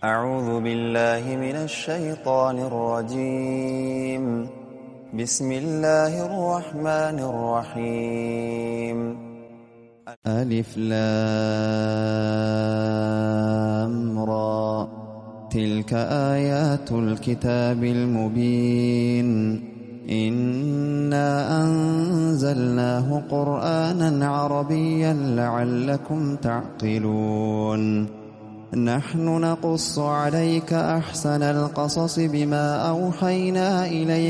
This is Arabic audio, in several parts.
أعوذ بالله من الشيطان الرجيم. بسم الله الرحمن الرحيم. ألف لام را تلك آيات الكتاب المبين إنا أنزلناه قرآنا عربيا لعلكم تعقلون نحن نقص عليك أحسن القصص بما أوحينا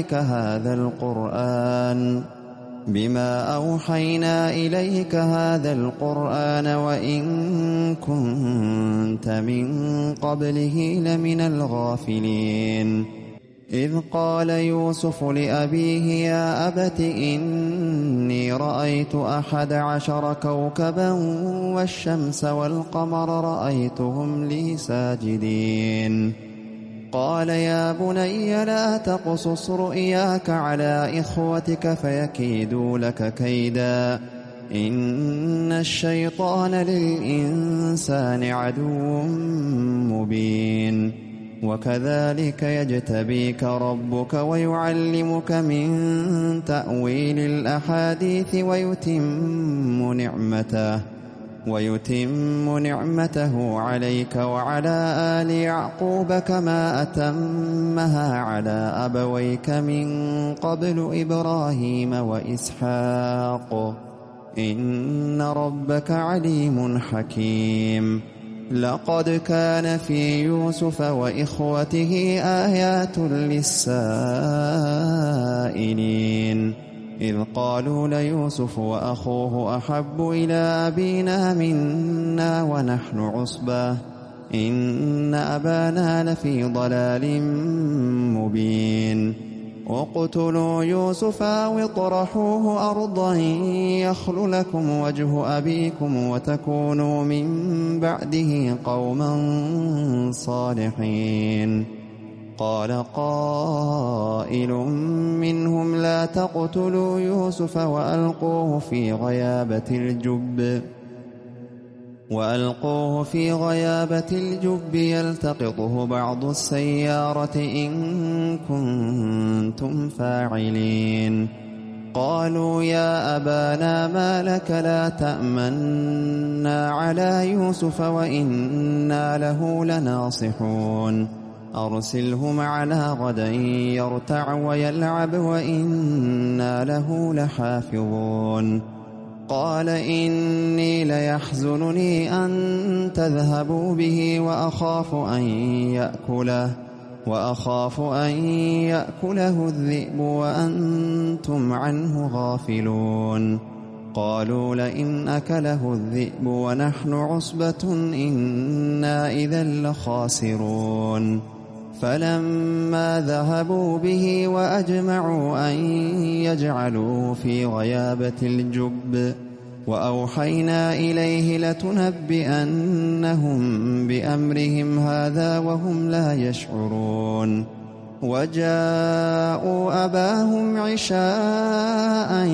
إليك هذا القرآن وإن كنت من قبله لمن الغافلين إذ قال يوسف لأبيه يا أبت إني رأيت 11 كوكبا والشمس والقمر رأيتهم لي ساجدين قال يا بني لا تقصص رؤياك على إخوتك فيكيدوا لك كيدا إن الشيطان للإنسان عدو مبين وكذلك يجتبيك ربك ويعلمك من تأويل الأحاديث ويتم نعمته عليك وعلى آل يعقوب كما أتمها على أبويك من قبل إبراهيم وإسحاق إن ربك عليم حكيم لقد كان في يوسف وإخوته آيات للسائلين إذ قالوا ليوسف وأخوه أحب إلى أبينا منا ونحن عصبة إن أبانا لفي ضلال مبين اقتلوا يوسف أو اطرحوه أرضا يخل لكم وجه أبيكم وتكونوا من بعده قوما صالحين قال قائل منهم لا تقتلوا يوسف وألقوه في غيابة الجب يلتقطه بعض السيارة إن كنتم فاعلين قالوا يا أبانا ما لك لا تأمنا على يوسف وإنا له لناصحون أرسله معنا غدا يرتع ويلعب وإنا له لحافظون قال إني ليحزنني أن تذهبوا به وأخاف أن يأكله الذئب وأنتم عنه غافلون قالوا لئن أكله الذئب ونحن عصبة إنا إذا لخاسرون فلما ذهبوا به وأجمعوا أن يجعلوه في غيابة الجب وأوحينا إليه لتنبئنهم بأمرهم هذا وهم لا يشعرون وجاءوا أباهم عشاء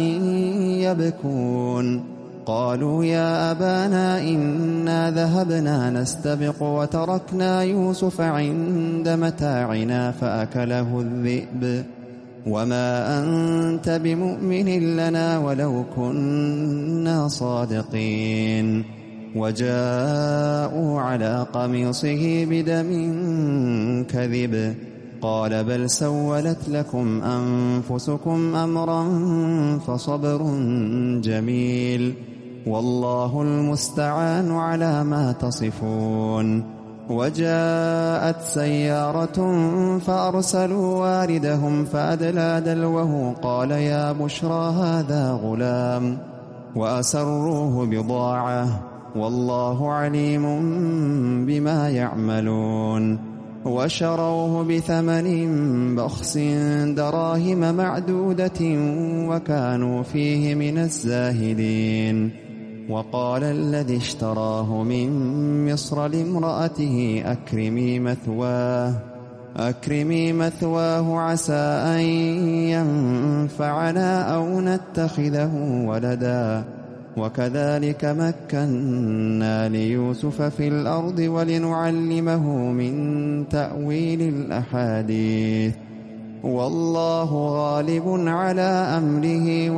يبكون قالوا يا أبانا إنا ذهبنا نستبق وتركنا يوسف عند متاعنا فأكله الذئب وما أنت بمؤمن لنا ولو كنا صادقين وجاءوا على قميصه بدم كذب قال بل سولت لكم أنفسكم أمرا فصبر جميل والله المستعان على ما تصفون وجاءت سيارة فأرسلوا واردهم فأدلى دلوه قال يا بشرى هذا غلام وأسروه بضاعة والله عليم بما يعملون وشروه بثمن بخس دراهم معدودة وكانوا فيه من الزاهدين وقال الذي اشتراه من مصر لامرأته أكرمي مثواه عسى أن ينفعنا أو نتخذه ولدا وكذلك مكنا ليوسف في الأرض ولنعلمه من تأويل الأحاديث والله غالب على أمره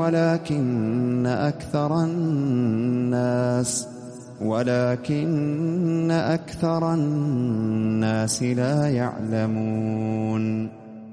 ولكن أكثر الناس لا يعلمون.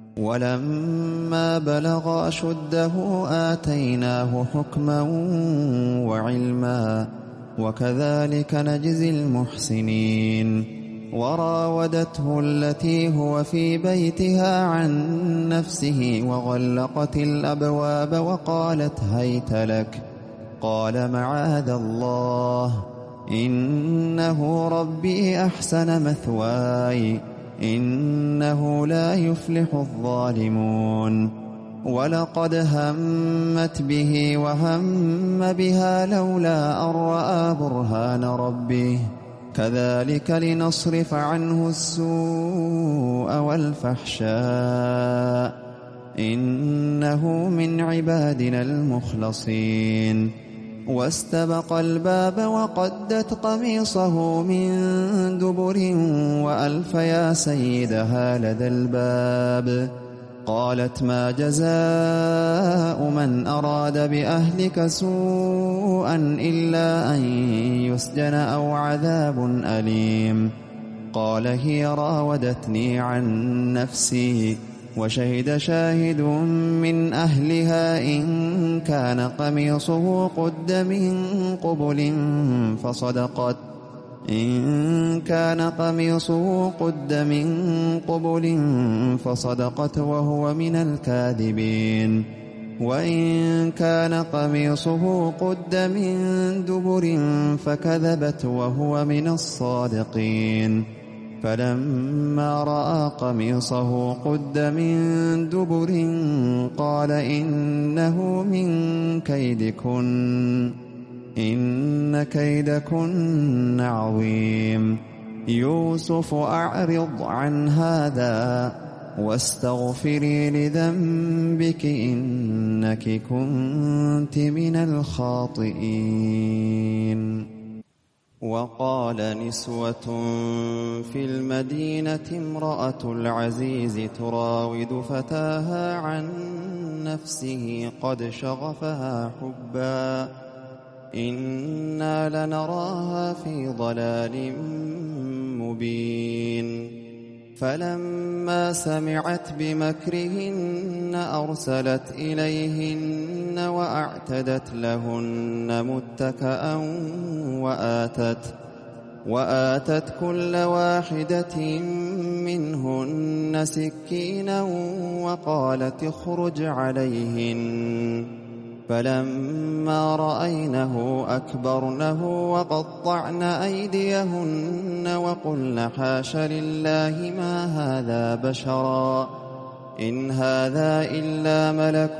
ولما بلغ أشده آتيناه حكما وعلما وكذلك نجزي المحسنين. وراودته التي هو في بيتها عن نفسه وغلقت الأبواب وقالت هيت لك، قال معاذ الله إنه ربي أحسن مثواي إنه لا يفلح الظالمون. ولقد همت به وهم بها لولا أن رأى برهان ربه كذلك لنصرف عنه السوء والفحشاء إنه من عبادنا المخلصين. واستبق الباب وقدت قميصه من دبر وألف يا سيدها لدى الباب. قالت ما جزاء من أراد بأهلك سوءا إلا أن يسجن أو عذاب أليم. قال هي راودتني عن نفسي وشهد شاهد من أهلها إن كان قميصه قد من قبل فصدقت وهو من الكاذبين وإن كان قميصه قد من دبر فكذبت وهو من الصادقين. فلما رأى قميصه قد من دبر قال إنه من كيدكن إن كيدكن عظيم. يوسف أعرض عن هذا واستغفري لذنبك إنك كنت من الخاطئين. وقال نسوة في المدينة امرأة العزيز تراود فتاها عن نفسه قد شغفها حبا إنا لنراها في ضلال مبين. فلما سمعت بمكرهن أرسلت إليهن وأعتدت لهن متكأ وآتت كل واحدة منهن سكينا وقالت اخرج عليهن. فلما رأينه أكبرنه وقطعن أيديهن وقلن حاش لله ما هذا بشرا إن هذا إلا ملك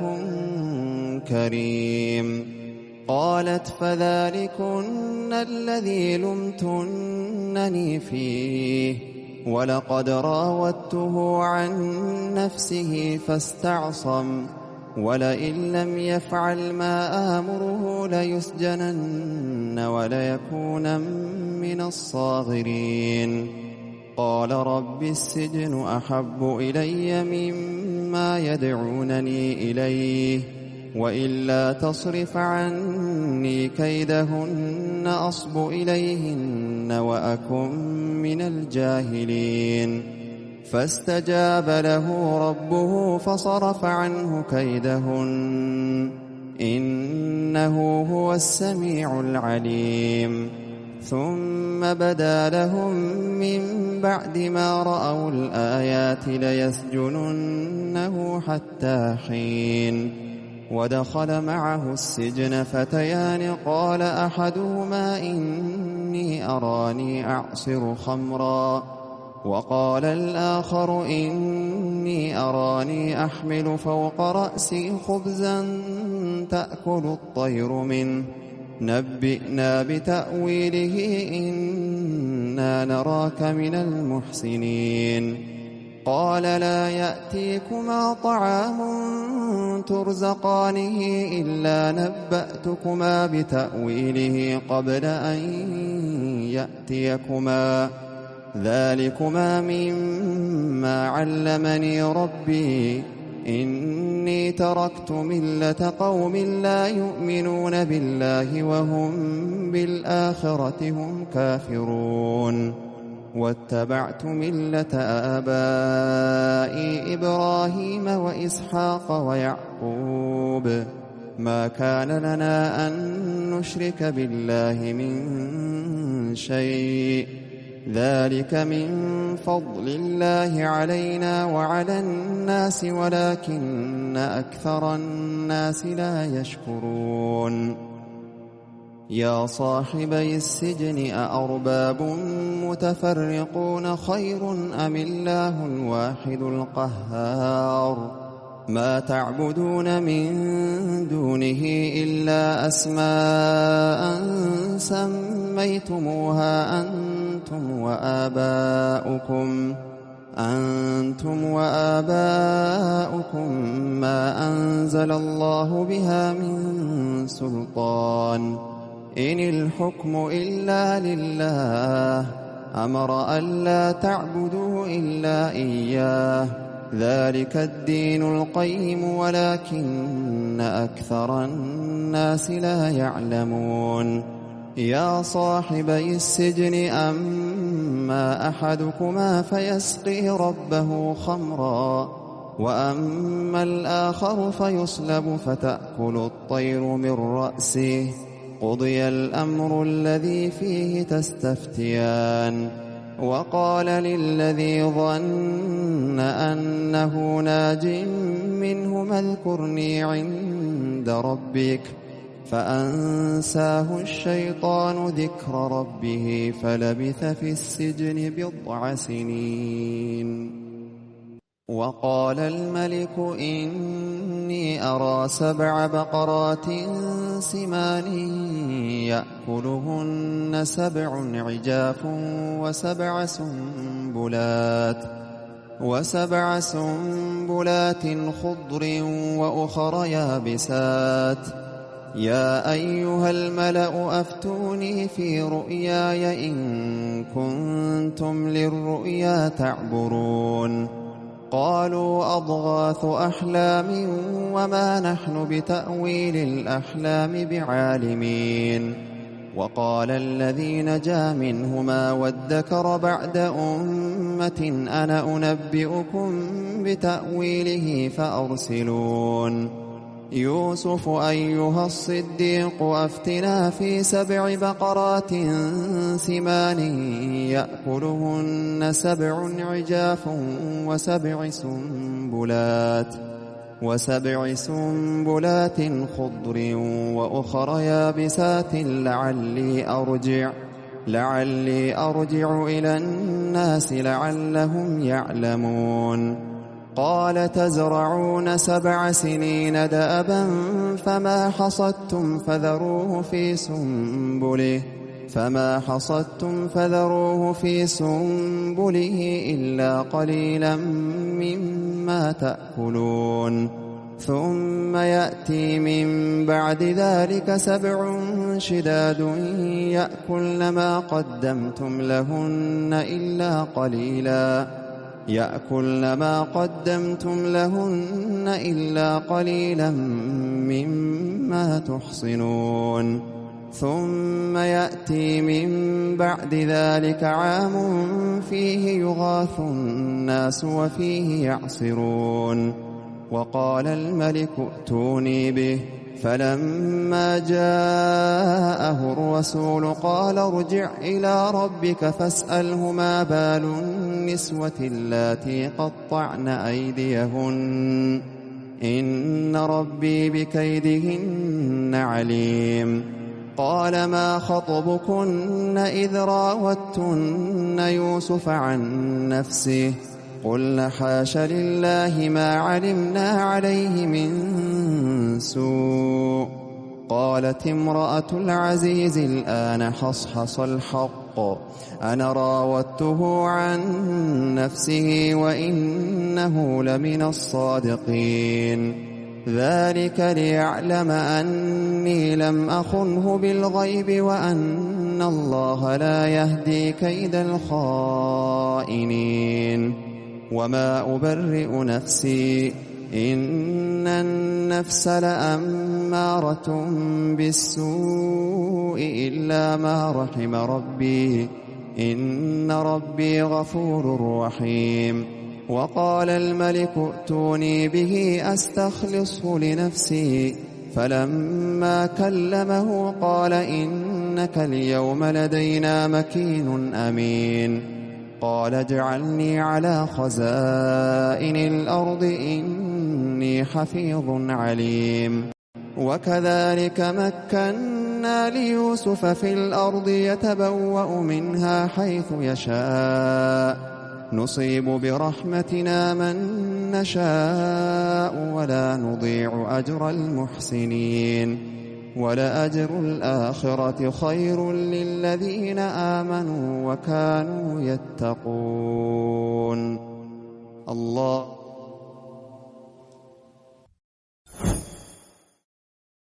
كريم. قالت فذلكن الذي لمتنني فيه ولقد راودته عن نفسه فاستعصم ولئن لم يفعل ما آمره ليسجنن وليكون من الصاغرين. قال رب السجن أحب إلي مما يدعونني إليه وإلا تصرف عني كيدهن أصب إليهن وأكن من الجاهلين. فاستجاب له ربه فصرف عنه كيدهن إنه هو السميع العليم. ثم بدا لهم من بعد ما رأوا الآيات ليسجننه حتى حين. ودخل معه السجن فتيان قال أحدهما إني أراني أعصر خمرا وقال الآخر إني أراني أحمل فوق رأسي خبزا تأكل الطير منه نبئنا بتأويله إنا نراك من المحسنين. قال لا يأتيكما طعام ترزقانه إلا نبأتكما بتأويله قبل أن يأتيكما ذلكما مما علمني ربي إني تركت ملة قوم لا يؤمنون بالله وهم بالآخرة هم كافرون واتبعت ملة آبائي إبراهيم وإسحاق ويعقوب ما كان لنا أن نشرك بالله من شيء ذلك من فضل الله علينا وعلى الناس ولكن أكثر الناس لا يشكرون يا صاحبي السجن أأرباب متفرقون خير أم الله الواحد القهار ما تعبدون من دونه إلا أسماء سميتموها أنتم وآباؤكم ما أنزل الله بها من سلطان إن الحكم إلا لله أمر ألا تعبدوا إلا إياه ذلك الدين القيم ولكن أكثر الناس لا يعلمون يا صاحبي السجن أما أحدكما فيسقي ربه خمرا وأما الآخر فيصلب فتأكل الطير من رأسه قضي الأمر الذي فيه تستفتيان وقال للذي ظن أنه ناج منهما اذكرني عند ربك فأنساه الشيطان ذكر ربه فلبث في السجن 10 سنين وقال الملك إني أرى 7 بقرات سمان يأكلهن 7 عجاف وسبع سنبلات خضر وأخر يابسات يا أيها الملأ أفتوني في رؤياي إن كنتم للرؤيا تعبرون قالوا أضغاث أحلام وما نحن بتأويل الأحلام بعالمين وقال الذي نجا منهما وادكر بعد أمة أنا أنبئكم بتأويله فأرسلون يوسف أيها الصديق أفتنا في 7 بقرات سمان يأكلهن 7 عجاف وسبع سنبلات خضر وأخر يابسات لعلي أرجع إلى الناس لعلهم يعلمون قال تزرعون 7 سنين دأبا فما حصدتم فذروه في سنبله إلا قليلا مما تأكلون ثم يأتي من بعد ذلك 7 شداد يأكلن ما قدمتم لهن إلا قليلا مما تحصنون ثم يأتي من بعد ذلك عام فيه يغاث الناس وفيه يعصرون وقال الملك ائتوني به فلما جاءه الرسول قال ارجع إلى ربك فاسأله ما بال النسوة اللاتي قطعن أيديهن إن ربي بكيدهن عليم قال ما خطبكن إذ راوتن يوسف عن نفسه قلنا حاش لله ما علمنا عليه من سوء قالت امرأة العزيز الآن حصحص الحق الحق أنا راودته عن نفسه وإنه لمن الصادقين ذلك ليعلم أني لم أخنه بالغيب وأن الله لا يهدي كيد الخائنين وما أبرئ نفسي إن النفس لأمارة بالسوء إلا ما رحم ربي إن ربي غفور رحيم وقال الملك ائتوني به أستخلصه لنفسي فلما كلمه قال إنك اليوم لدينا مكين أمين قال اجعلني على خزائن الأرض إني حفيظ عليم وكذلك مكنا ليوسف في الأرض يتبوأ منها حيث يشاء نصيب برحمتنا من نشاء ولا نضيع أجر المحسنين ولأجر الآخرة خير للذين آمنوا وكانوا يتقون الله